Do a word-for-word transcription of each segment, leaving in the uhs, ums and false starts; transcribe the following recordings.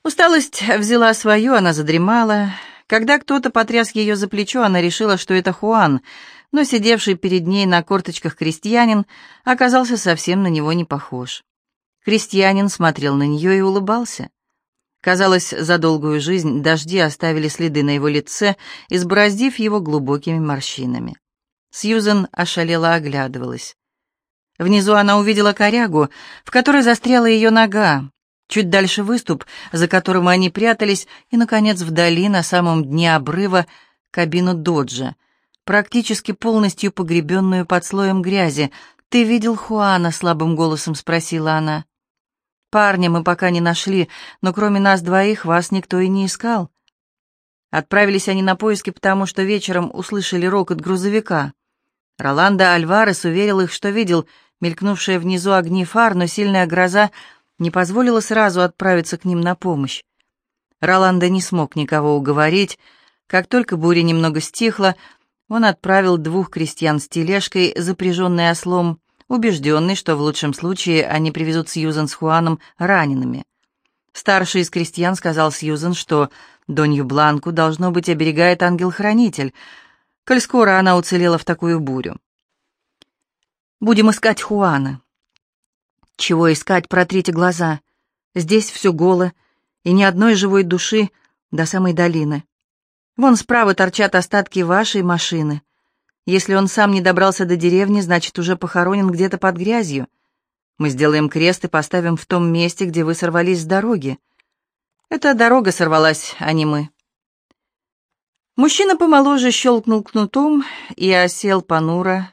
Усталость взяла свое, она задремала. Когда кто-то потряс ее за плечо, она решила, что это Хуан, но сидевший перед ней на корточках крестьянин оказался совсем на него не похож. Крестьянин смотрел на нее и улыбался. Казалось, за долгую жизнь дожди оставили следы на его лице, избороздив его глубокими морщинами. Сьюзен ошалела оглядывалась. Внизу она увидела корягу, в которой застряла ее нога. Чуть дальше выступ, за которым они прятались, и, наконец, вдали, на самом дне обрыва, кабину доджа, практически полностью погребенную под слоем грязи. «Ты видел Хуана?» — слабым голосом спросила она. «Парня мы пока не нашли, но кроме нас двоих вас никто и не искал». Отправились они на поиски, потому что вечером услышали рокот грузовика. Роландо Альварес уверил их, что видел мелькнувшие внизу огни фар, но сильная гроза не позволила сразу отправиться к ним на помощь. Роландо не смог никого уговорить. Как только буря немного стихла, он отправил двух крестьян с тележкой, запряженной ослом, убежденный, что в лучшем случае они привезут Сьюзен с Хуаном ранеными. Старший из крестьян сказал Сьюзен, что Донью Бланку, должно быть, оберегает ангел-хранитель, коль скоро она уцелела в такую бурю. «Будем искать Хуана». «Чего искать? Протрите глаза. Здесь все голо, и ни одной живой души до самой долины. Вон справа торчат остатки вашей машины. Если он сам не добрался до деревни, значит, уже похоронен где-то под грязью. Мы сделаем крест и поставим в том месте, где вы сорвались с дороги. Эта дорога сорвалась, а не мы». Мужчина помоложе щелкнул кнутом и осел понуро,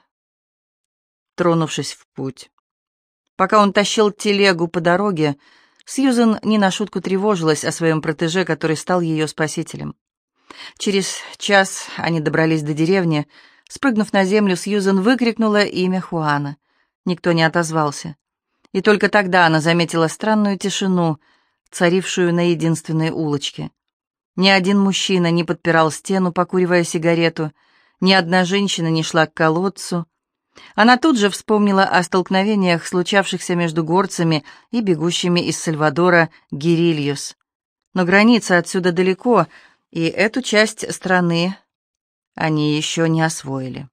тронувшись в путь. Пока он тащил телегу по дороге, Сьюзен не на шутку тревожилась о своем протеже, который стал ее спасителем. Через час они добрались до деревни. Спрыгнув на землю, Сьюзен выкрикнула имя Хуана. Никто не отозвался. И только тогда она заметила странную тишину, царившую на единственной улочке. Ни один мужчина не подпирал стену, покуривая сигарету, ни одна женщина не шла к колодцу. Она тут же вспомнила о столкновениях, случавшихся между горцами и бегущими из Сальвадора герильос. Но граница отсюда далеко, и эту часть страны они еще не освоили.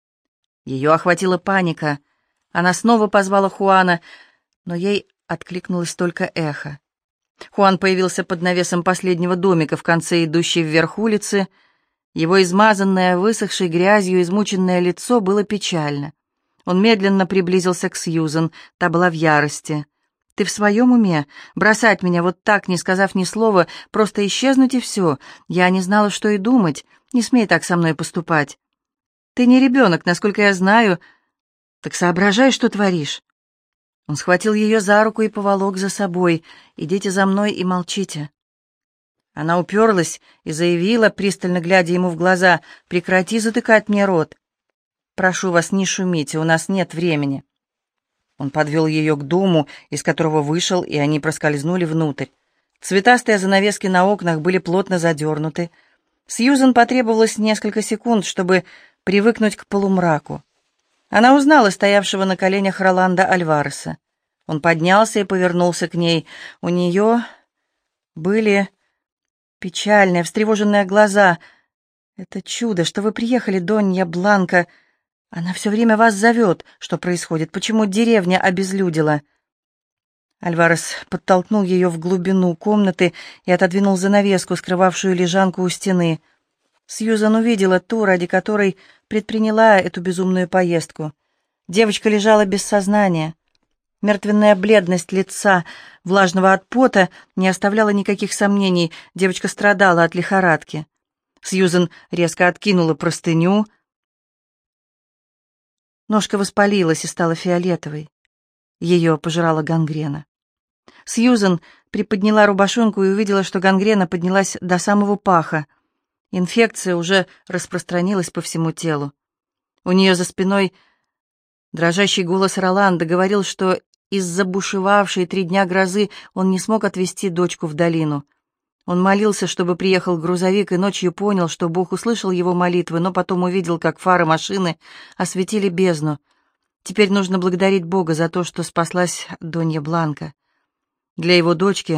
Ее охватила паника. Она снова позвала Хуана, но ей откликнулось только эхо. Хуан появился под навесом последнего домика в конце идущей вверх улицы. Его измазанное, высохшей грязью, измученное лицо было печально. Он медленно приблизился к Сьюзен, та была в ярости. «Ты в своем уме? Бросать меня вот так, не сказав ни слова, просто исчезнуть и все. Я не знала, что и думать. Не смей так со мной поступать. Ты не ребенок, насколько я знаю. Так соображай, что творишь». Он схватил ее за руку и поволок за собой. «Идите за мной и молчите». Она уперлась и заявила, пристально глядя ему в глаза: «Прекрати затыкать мне рот. Прошу вас, не шумите, у нас нет времени». Он подвел ее к дому, из которого вышел, и они проскользнули внутрь. Цветастые занавески на окнах были плотно задернуты. Сьюзен потребовалось несколько секунд, чтобы привыкнуть к полумраку. Она узнала стоявшего на коленях Роландо Альвареса. Он поднялся и повернулся к ней. У нее были печальные, встревоженные глаза. «Это чудо, что вы приехали, Донья Бланка. Она все время вас зовет. Что происходит? Почему деревня обезлюдила?» Альварес подтолкнул ее в глубину комнаты и отодвинул занавеску, скрывавшую лежанку у стены. Сьюзан увидела ту, ради которой предприняла эту безумную поездку. Девочка лежала без сознания. Мертвенная бледность лица, влажного от пота, не оставляла никаких сомнений. Девочка страдала от лихорадки. Сьюзан резко откинула простыню. Ножка воспалилась и стала фиолетовой. Ее пожирала гангрена. Сьюзан приподняла рубашонку и увидела, что гангрена поднялась до самого паха. Инфекция уже распространилась по всему телу. У нее за спиной дрожащий голос Роланда говорил, что из-за бушевавшей три дня грозы он не смог отвезти дочку в долину. Он молился, чтобы приехал грузовик, и ночью понял, что Бог услышал его молитвы, но потом увидел, как фары машины осветили бездну. Теперь нужно благодарить Бога за то, что спаслась Донья Бланка. Для его дочки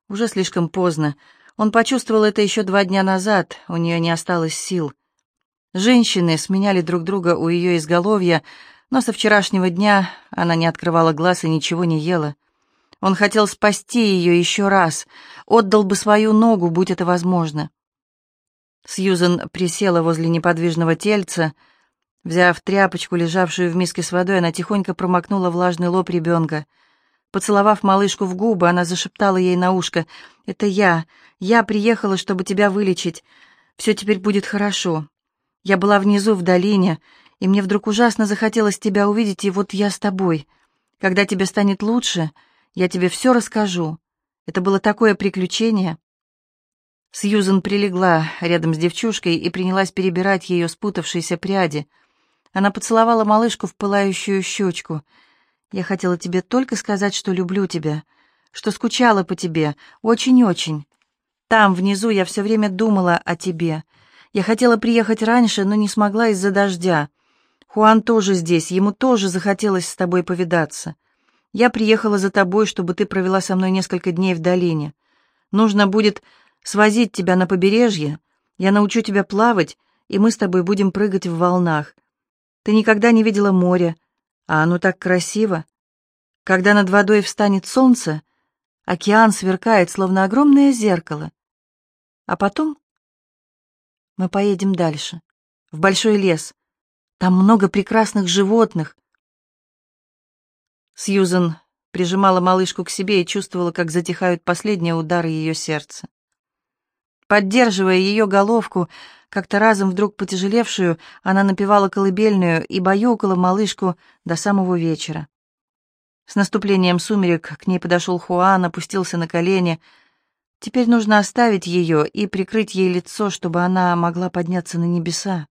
Уже слишком поздно. Он почувствовал это еще два дня назад, у нее не осталось сил. Женщины сменяли друг друга у ее изголовья, но со вчерашнего дня она не открывала глаз и ничего не ела. Он хотел спасти ее еще раз, отдал бы свою ногу, будь это возможно. Сьюзен присела возле неподвижного тельца. Взяв тряпочку, лежавшую в миске с водой, она тихонько промокнула влажный лоб ребенка. Поцеловав малышку в губы, она зашептала ей на ушко: «Это я. Я приехала, чтобы тебя вылечить. Все теперь будет хорошо. Я была внизу, в долине, и мне вдруг ужасно захотелось тебя увидеть, и вот я с тобой. Когда тебе станет лучше, я тебе все расскажу. Это было такое приключение». Сьюзен прилегла рядом с девчушкой и принялась перебирать ее спутавшиеся пряди. Она поцеловала малышку в пылающую щечку. «Я хотела тебе только сказать, что люблю тебя, что скучала по тебе, очень-очень. Там, внизу, я все время думала о тебе. Я хотела приехать раньше, но не смогла из-за дождя. Хуан тоже здесь, ему тоже захотелось с тобой повидаться. Я приехала за тобой, чтобы ты провела со мной несколько дней в долине. Нужно будет свозить тебя на побережье, я научу тебя плавать, и мы с тобой будем прыгать в волнах. Ты никогда не видела моря, а оно так красиво. Когда над водой встанет солнце, океан сверкает, словно огромное зеркало. А потом мы поедем дальше, в большой лес. Там много прекрасных животных». Сьюзен прижимала малышку к себе и чувствовала, как затихают последние удары ее сердца. Поддерживая ее головку, как-то разом вдруг потяжелевшую, она напевала колыбельную и баюкала малышку до самого вечера. С наступлением сумерек к ней подошел Хуан, опустился на колени. Теперь нужно оставить ее и прикрыть ей лицо, чтобы она могла подняться на небеса.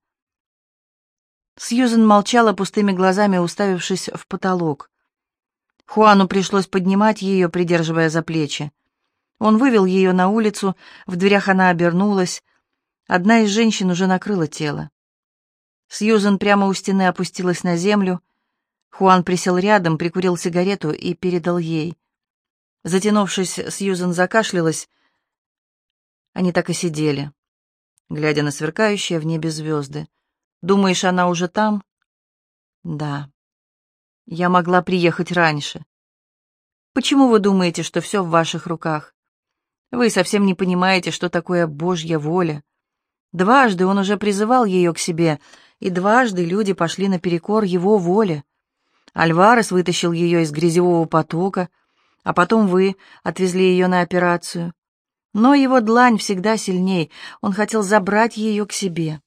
Сьюзен молчала пустыми глазами, уставившись в потолок. Хуану пришлось поднимать ее, придерживая за плечи. Он вывел ее на улицу, в дверях она обернулась. Одна из женщин уже накрыла тело. Сьюзен прямо у стены опустилась на землю. Хуан присел рядом, прикурил сигарету и передал ей. Затянувшись, Сьюзен закашлялась. Они так и сидели, глядя на сверкающие в небе звезды. «Думаешь, она уже там?» «Да. Я могла приехать раньше. Почему вы думаете, что все в ваших руках? Вы совсем не понимаете, что такое Божья воля. Дважды он уже призывал ее к себе, и дважды люди пошли наперекор его воле. Альварес вытащил ее из грязевого потока, а потом вы отвезли ее на операцию. Но его длань всегда сильней, он хотел забрать ее к себе».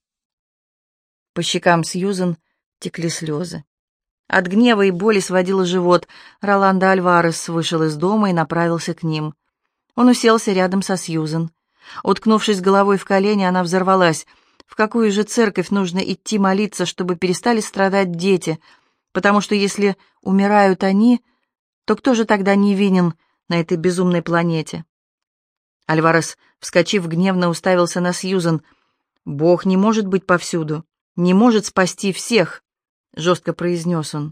По щекам Сьюзен текли слезы. От гнева и боли сводило живот. Роландо Альварес вышел из дома и направился к ним. Он уселся рядом со Сьюзен. Уткнувшись головой в колени, она взорвалась. В какую же церковь нужно идти молиться, чтобы перестали страдать дети? Потому что если умирают они, то кто же тогда невинен на этой безумной планете? Альварес, вскочив, гневно уставился на Сьюзен. «Бог не может быть повсюду, не может спасти всех», — жестко произнес он.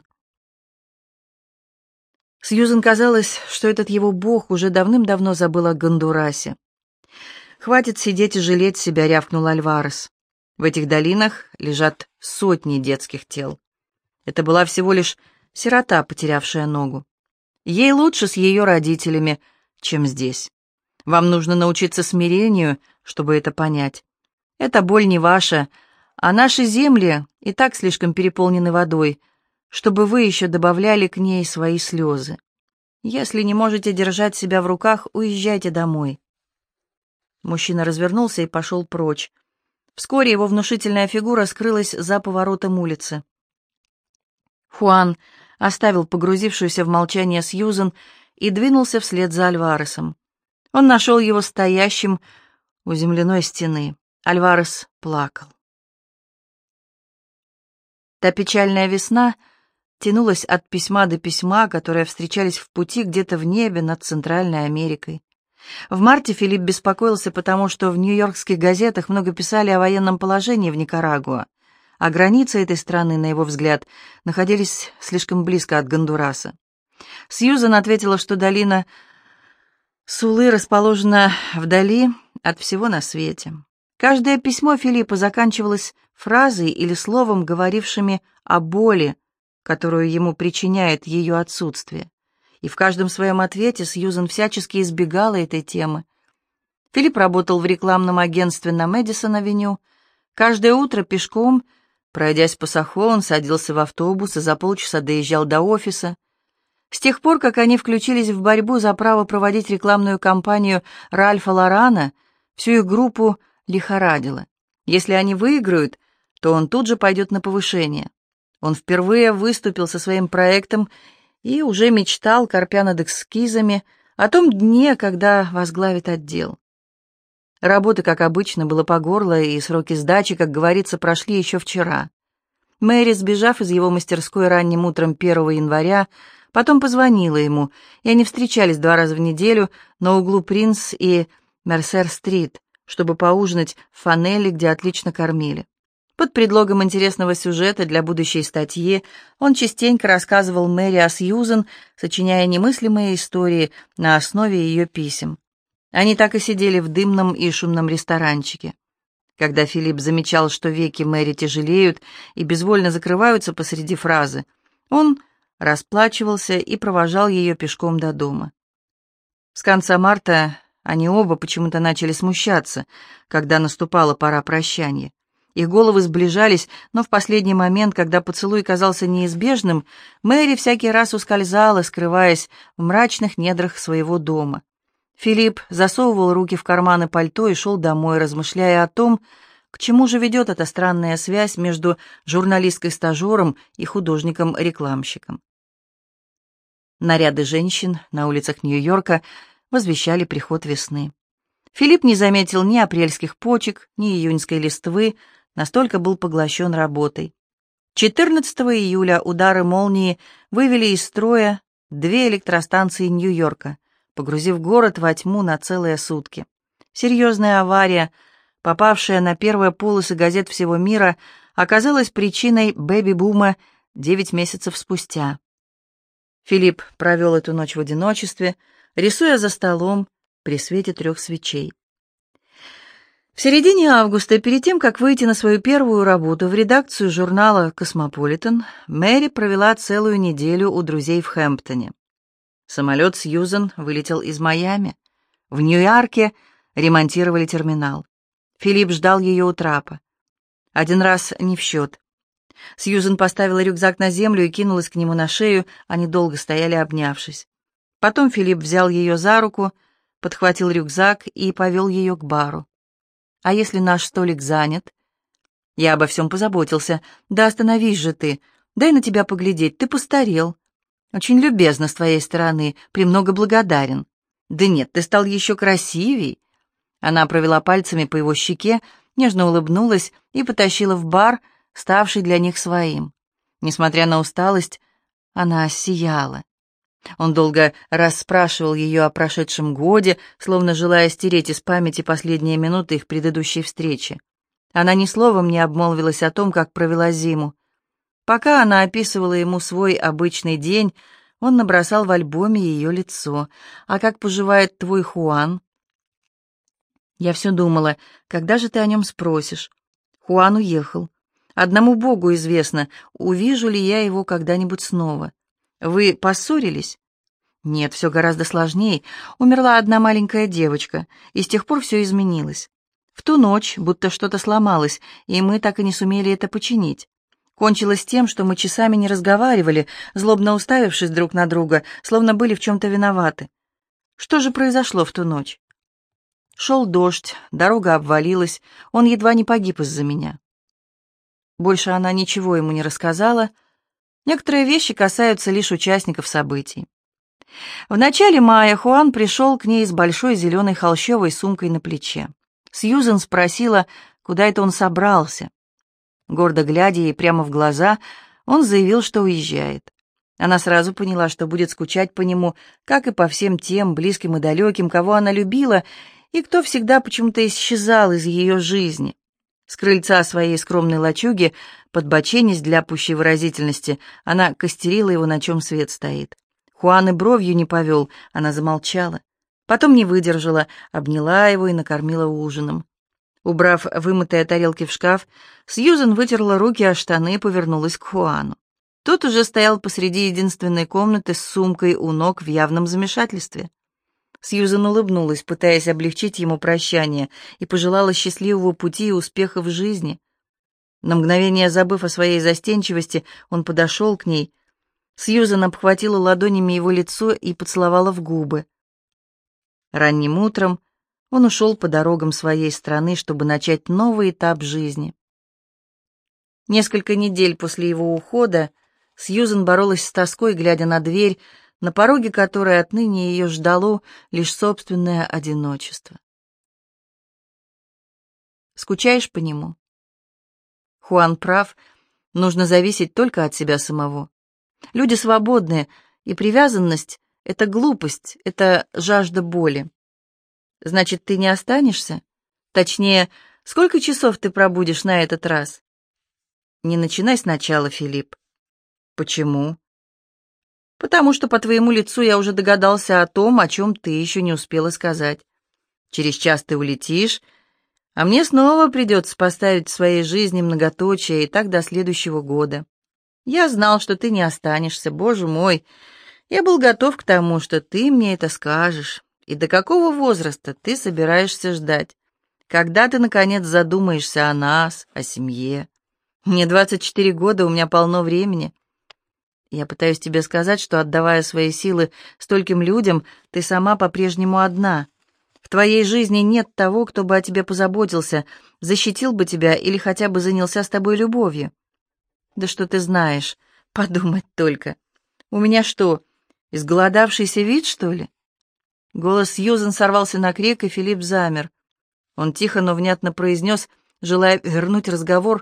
Сьюзен казалось, что этот его бог уже давным-давно забыл о Гондурасе. «Хватит сидеть и жалеть себя», — рявкнул Альварес. «В этих долинах лежат сотни детских тел. Это была всего лишь сирота, потерявшая ногу. Ей лучше с ее родителями, чем здесь. Вам нужно научиться смирению, чтобы это понять. Эта боль не ваша, а наши земли и так слишком переполнены водой, чтобы вы еще добавляли к ней свои слезы. Если не можете держать себя в руках, уезжайте домой». Мужчина развернулся и пошел прочь. Вскоре его внушительная фигура скрылась за поворотом улицы. Хуан оставил погрузившуюся в молчание Сьюзен и двинулся вслед за Альваресом. Он нашел его стоящим у земляной стены. Альварес плакал. Та печальная весна тянулась от письма до письма, которые встречались в пути где-то в небе над Центральной Америкой. В марте Филипп беспокоился, потому что в нью-йоркских газетах много писали о военном положении в Никарагуа, а границы этой страны, на его взгляд, находились слишком близко от Гондураса. Сьюзен ответила, что долина Сулы расположена вдали от всего на свете. Каждое письмо Филиппа заканчивалось фразой или словом, говорившими о боли, которую ему причиняет ее отсутствие. И в каждом своем ответе Сьюзен всячески избегала этой темы. Филипп работал в рекламном агентстве на Мэдисон-авеню. Каждое утро пешком, пройдясь по Сохо, он садился в автобус и за полчаса доезжал до офиса. С тех пор, как они включились в борьбу за право проводить рекламную кампанию Ральфа Лорана, всю их группу лихорадило. Если они выиграют, то он тут же пойдет на повышение. Он впервые выступил со своим проектом и уже мечтал, корпя над эскизами, о том дне, когда возглавит отдел. Работы, как обычно, было по горло, и сроки сдачи, как говорится, прошли еще вчера. Мэри, сбежав из его мастерской ранним утром первого января, потом позвонила ему, и они встречались два раза в неделю на углу Принц и Мерсер-стрит, чтобы поужинать в Фанелле, где отлично кормили. Под предлогом интересного сюжета для будущей статьи он частенько рассказывал Мэри о Сьюзен, сочиняя немыслимые истории на основе ее писем. Они так и сидели в дымном и шумном ресторанчике. Когда Филипп замечал, что веки Мэри тяжелеют и безвольно закрываются посреди фразы, он расплачивался и провожал ее пешком до дома. С конца марта они оба почему-то начали смущаться, когда наступала пора прощания. Их головы сближались, но в последний момент, когда поцелуй казался неизбежным, Мэри всякий раз ускользала, скрываясь в мрачных недрах своего дома. Филипп засовывал руки в карманы пальто и шел домой, размышляя о том, к чему же ведет эта странная связь между журналисткой-стажером и художником-рекламщиком. Наряды женщин на улицах Нью-Йорка возвещали приход весны. Филипп не заметил ни апрельских почек, ни июньской листвы, настолько был поглощен работой. четырнадцатого июля удары молнии вывели из строя две электростанции Нью-Йорка, погрузив город во тьму на целые сутки. Серьезная авария, попавшая на первые полосы газет всего мира, оказалась причиной бэби-бума девять месяцев спустя. Филипп провел эту ночь в одиночестве, рисуя за столом при свете трех свечей. В середине августа, перед тем, как выйти на свою первую работу в редакцию журнала «Космополитен», Мэри провела целую неделю у друзей в Хэмптоне. Самолет Сьюзен вылетел из Майами. В Нью-Йорке ремонтировали терминал. Филипп ждал ее у трапа. Один раз не в счет. Сьюзен поставила рюкзак на землю и кинулась к нему на шею, они долго стояли, обнявшись. Потом Филипп взял ее за руку, подхватил рюкзак и повел ее к бару. «А если наш столик занят?» «Я обо всем позаботился. Да остановись же ты. Дай на тебя поглядеть. Ты постарел. Очень любезно с твоей стороны. Премного благодарен. Да нет, ты стал еще красивей». Она провела пальцами по его щеке, нежно улыбнулась и потащила в бар, ставший для них своим. Несмотря на усталость, она сияла. Он долго расспрашивал ее о прошедшем годе, словно желая стереть из памяти последние минуты их предыдущей встречи. Она ни словом не обмолвилась о том, как провела зиму. Пока она описывала ему свой обычный день, он набросал в альбоме ее лицо. «А как поживает твой Хуан?» «Я все думала, когда же ты о нем спросишь?» «Хуан уехал. Одному Богу известно, увижу ли я его когда-нибудь снова. Вы поссорились?» «Нет, все гораздо сложнее. Умерла одна маленькая девочка, и с тех пор все изменилось. В ту ночь будто что-то сломалось, и мы так и не сумели это починить. Кончилось тем, что мы часами не разговаривали, злобно уставившись друг на друга, словно были в чем-то виноваты. Что же произошло в ту ночь? Шел дождь, дорога обвалилась, он едва не погиб из-за меня». Больше она ничего ему не рассказала. Некоторые вещи касаются лишь участников событий. В начале мая Хуан пришел к ней с большой зеленой холщовой сумкой на плече. Сьюзен спросила, куда это он собрался. Гордо глядя ей прямо в глаза, он заявил, что уезжает. Она сразу поняла, что будет скучать по нему, как и по всем тем, близким и далеким, кого она любила, и кто всегда почему-то исчезал из ее жизни. С крыльца своей скромной лачуги, подбоченясь для пущей выразительности, она костерила его, на чем свет стоит. Хуан и бровью не повел, она замолчала. Потом не выдержала, обняла его и накормила ужином. Убрав вымытые тарелки в шкаф, Сьюзен вытерла руки о штаны и повернулась к Хуану. Тот уже стоял посреди единственной комнаты с сумкой у ног в явном замешательстве. Сьюзен улыбнулась, пытаясь облегчить ему прощание, и пожелала счастливого пути и успеха в жизни. На мгновение забыв о своей застенчивости, он подошел к ней. Сьюзен обхватила ладонями его лицо и поцеловала в губы. Ранним утром он ушел по дорогам своей страны, чтобы начать новый этап жизни. Несколько недель после его ухода Сьюзен боролась с тоской, глядя на дверь, на пороге которой отныне ее ждало лишь собственное одиночество. Скучаешь по нему? Хуан прав, нужно зависеть только от себя самого. Люди свободные, и привязанность — это глупость, это жажда боли. Значит, ты не останешься? Точнее, сколько часов ты пробудешь на этот раз? Не начинай сначала, Филипп. Почему? Потому что по твоему лицу я уже догадался о том, о чем ты еще не успела сказать. Через час ты улетишь, а мне снова придется поставить в своей жизни многоточие, и так до следующего года. Я знал, что ты не останешься, боже мой. Я был готов к тому, что ты мне это скажешь. И до какого возраста ты собираешься ждать? Когда ты, наконец, задумаешься о нас, о семье? Мне двадцать четыре года, у меня полно времени. Я пытаюсь тебе сказать, что, отдавая свои силы стольким людям, ты сама по-прежнему одна. В твоей жизни нет того, кто бы о тебе позаботился, защитил бы тебя или хотя бы занялся с тобой любовью. Да что ты знаешь, подумать только. У меня что, изголодавшийся вид, что ли? Голос Сьюзен сорвался на крик, и Филипп замер. Он тихо, но внятно произнес, желая вернуть разговор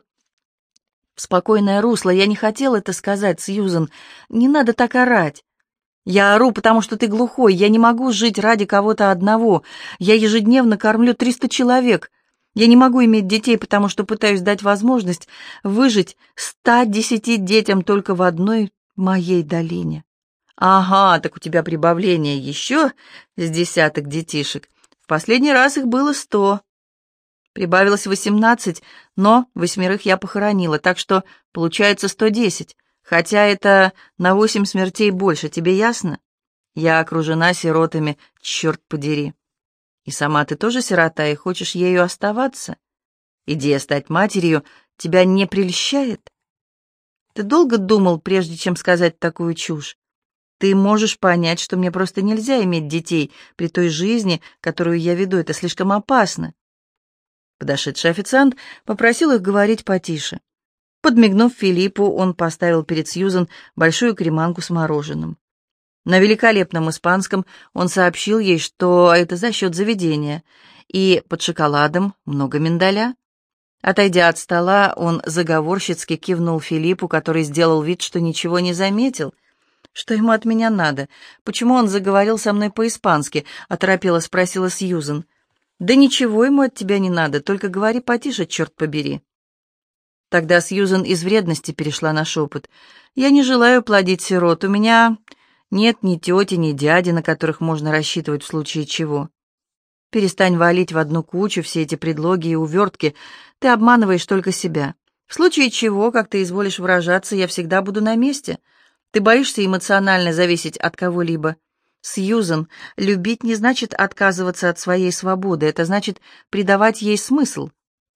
в спокойное русло. «Я не хотел это сказать, Сьюзен. Не надо так орать. Я ору, потому что ты глухой. Я не могу жить ради кого-то одного. Я ежедневно кормлю триста человек. Я не могу иметь детей, потому что пытаюсь дать возможность выжить ста десяти детям только в одной моей долине». «Ага, так у тебя прибавление еще с десяток детишек. В последний раз их было сто. Прибавилось восемнадцать, но восьмерых я похоронила, так что получается сто десять, хотя это на восемь смертей больше, тебе ясно? Я окружена сиротами, черт подери. И сама ты тоже сирота и хочешь ею оставаться? Идея стать матерью тебя не прельщает? Ты долго думал, прежде чем сказать такую чушь? Ты можешь понять, что мне просто нельзя иметь детей при той жизни, которую я веду. Это слишком опасно. Подошедший официант попросил их говорить потише. Подмигнув Филиппу, он поставил перед Сьюзен большую креманку с мороженым. На великолепном испанском он сообщил ей, что это за счет заведения, и под шоколадом много миндаля. Отойдя от стола, он заговорщицки кивнул Филиппу, который сделал вид, что ничего не заметил. «Что ему от меня надо? Почему он заговорил со мной по-испански?» — оторопела спросила Сьюзен. «Да ничего ему от тебя не надо, только говори потише, черт побери». Тогда Сьюзен из вредности перешла на шепот. «Я не желаю плодить сирот. У меня нет ни тети, ни дяди, на которых можно рассчитывать в случае чего. Перестань валить в одну кучу все эти предлоги и увертки. Ты обманываешь только себя. В случае чего, как ты изволишь выражаться, я всегда буду на месте. Ты боишься эмоционально зависеть от кого-либо. Сьюзен, любить не значит отказываться от своей свободы, это значит придавать ей смысл».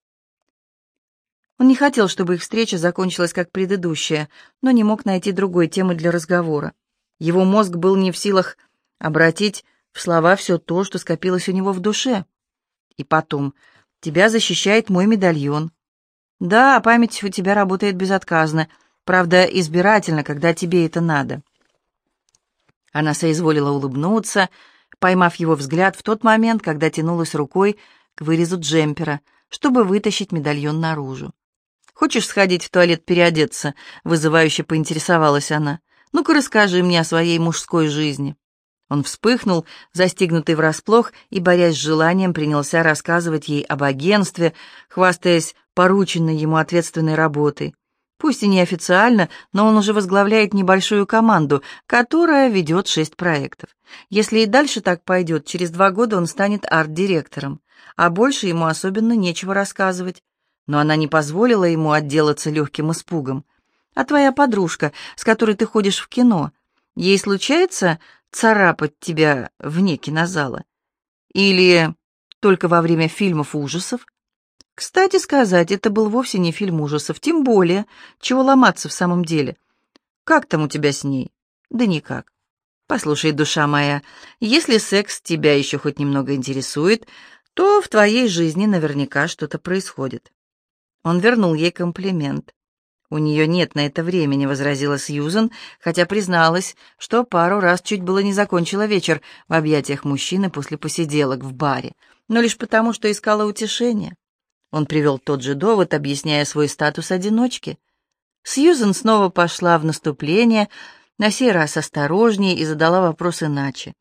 Он не хотел, чтобы их встреча закончилась как предыдущая, но не мог найти другой темы для разговора. Его мозг был не в силах обратить в слова все то, что скопилось у него в душе. И потом, тебя защищает мой медальон. Да, память у тебя работает безотказно, правда, избирательно, когда тебе это надо. Она соизволила улыбнуться, поймав его взгляд в тот момент, когда тянулась рукой к вырезу джемпера, чтобы вытащить медальон наружу. «Хочешь сходить в туалет переодеться?» — вызывающе поинтересовалась она. «Ну-ка расскажи мне о своей мужской жизни». Он вспыхнул, застигнутый врасплох, и, борясь с желанием, принялся рассказывать ей об агентстве, хвастаясь порученной ему ответственной работой. Пусть и неофициально, но он уже возглавляет небольшую команду, которая ведет шесть проектов. Если и дальше так пойдет, через два года он станет арт-директором, а больше ему особенно нечего рассказывать. Но она не позволила ему отделаться легким испугом. А твоя подружка, с которой ты ходишь в кино, ей случается царапать тебя вне кинозала? Или только во время фильмов ужасов? Кстати сказать, это был вовсе не фильм ужасов, тем более, чего ломаться в самом деле. Как там у тебя с ней? Да никак. Послушай, душа моя, если секс тебя еще хоть немного интересует, то в твоей жизни наверняка что-то происходит. Он вернул ей комплимент. «У нее нет на это времени», — возразила Сьюзен, хотя призналась, что пару раз чуть было не закончила вечер в объятиях мужчины после посиделок в баре, но лишь потому, что искала утешения. Он привел тот же довод, объясняя свой статус одиночки. Сьюзен снова пошла в наступление, на сей раз осторожнее, и задала вопрос иначе.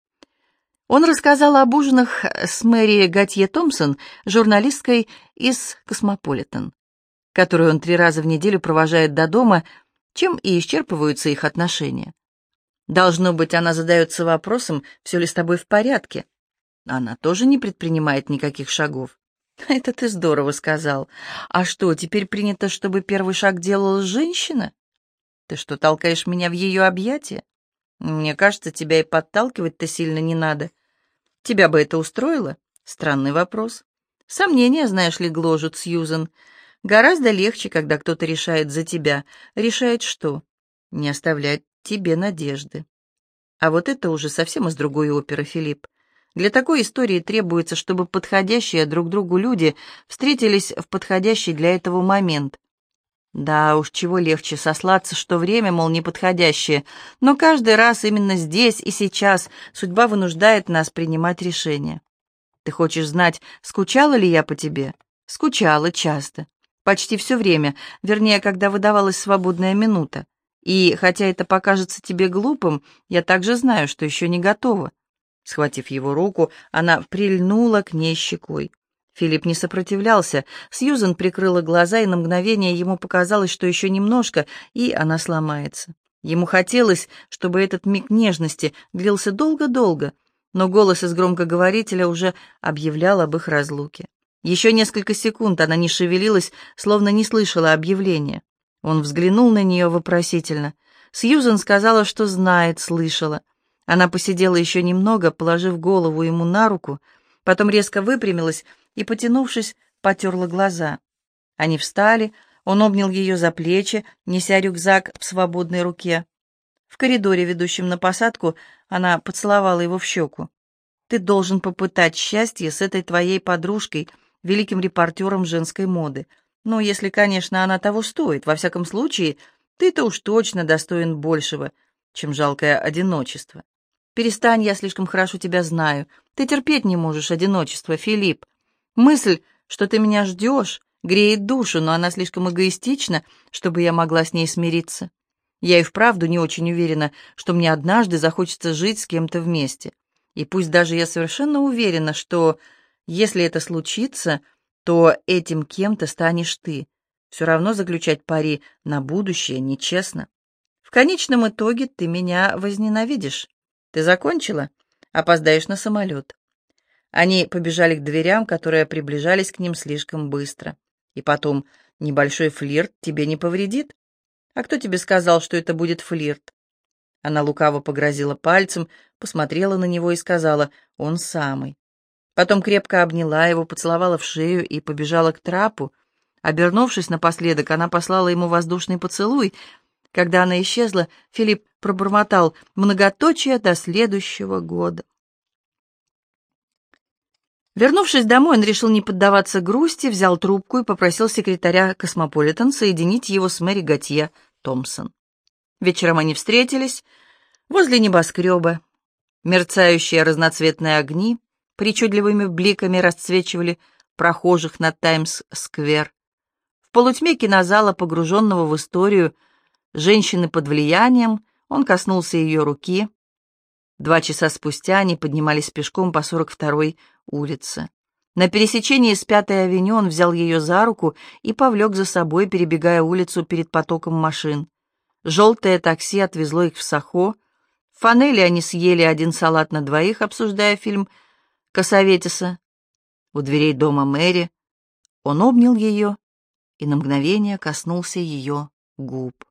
Он рассказал об ужинах с Мэри Готье Томпсон, журналисткой из «Космополитен», которую он три раза в неделю провожает до дома, чем и исчерпываются их отношения. Должно быть, она задается вопросом, все ли с тобой в порядке. Она тоже не предпринимает никаких шагов. Это ты здорово сказал. А что, теперь принято, чтобы первый шаг делала женщина? Ты что, толкаешь меня в ее объятия? Мне кажется, тебя и подталкивать-то сильно не надо. Тебя бы это устроило? Странный вопрос. Сомнения, знаешь ли, гложут, Сьюзен. Гораздо легче, когда кто-то решает за тебя. Решает что? Не оставлять тебе надежды. А вот это уже совсем из другой оперы, Филипп. Для такой истории требуется, чтобы подходящие друг другу люди встретились в подходящий для этого момент. Да уж, чего легче сослаться, что время, мол, неподходящее, но каждый раз именно здесь и сейчас судьба вынуждает нас принимать решения. Ты хочешь знать, скучала ли я по тебе? Скучала часто. Почти все время, вернее, когда выдавалась свободная минута. И, хотя это покажется тебе глупым, я также знаю, что еще не готова. Схватив его руку, она прильнула к ней щекой. Филипп не сопротивлялся. Сьюзен прикрыла глаза, и на мгновение ему показалось, что еще немножко, и она сломается. Ему хотелось, чтобы этот миг нежности длился долго-долго, но голос из громкоговорителя уже объявлял об их разлуке. Еще несколько секунд она не шевелилась, словно не слышала объявления. Он взглянул на нее вопросительно. Сьюзен сказала, что знает, слышала. Она посидела еще немного, положив голову ему на руку, потом резко выпрямилась и, потянувшись, потерла глаза. Они встали, он обнял ее за плечи, неся рюкзак в свободной руке. В коридоре, ведущем на посадку, она поцеловала его в щеку. «Ты должен попытать счастье с этой твоей подружкой, великим репортером женской моды. Ну, если, конечно, она того стоит. Во всяком случае, ты-то уж точно достоин большего, чем жалкое одиночество. Перестань, я слишком хорошо тебя знаю. Ты терпеть не можешь одиночество, Филипп. Мысль, что ты меня ждешь, греет душу, но она слишком эгоистична, чтобы я могла с ней смириться. Я и вправду не очень уверена, что мне однажды захочется жить с кем-то вместе. И пусть даже я совершенно уверена, что, если это случится, то этим кем-то станешь ты. Все равно заключать пари на будущее нечестно. В конечном итоге ты меня возненавидишь. Ты закончила? Опоздаешь на самолет». Они побежали к дверям, которые приближались к ним слишком быстро. И потом, небольшой флирт тебе не повредит? А кто тебе сказал, что это будет флирт? Она лукаво погрозила пальцем, посмотрела на него и сказала: «Он самый». Потом крепко обняла его, поцеловала в шею и побежала к трапу. Обернувшись напоследок, она послала ему воздушный поцелуй. Когда она исчезла, Филипп пробормотал: «Многоточие до следующего года». Вернувшись домой, он решил не поддаваться грусти, взял трубку и попросил секретаря «Космополитен» соединить его с Мэри Готье Томпсон. Вечером они встретились возле небоскреба. Мерцающие разноцветные огни причудливыми бликами расцвечивали прохожих на Таймс-сквер. В полутьме кинозала, погруженного в историю женщины под влиянием, он коснулся ее руки. Два часа спустя они поднимались пешком по сорок второй улице. На пересечении с Пятой авеню он взял ее за руку и повлек за собой, перебегая улицу перед потоком машин. Желтое такси отвезло их в Сохо. В Фанеле они съели один салат на двоих, обсуждая фильм Кассаветиса. У дверей дома Мэри он обнял ее и на мгновение коснулся ее губ.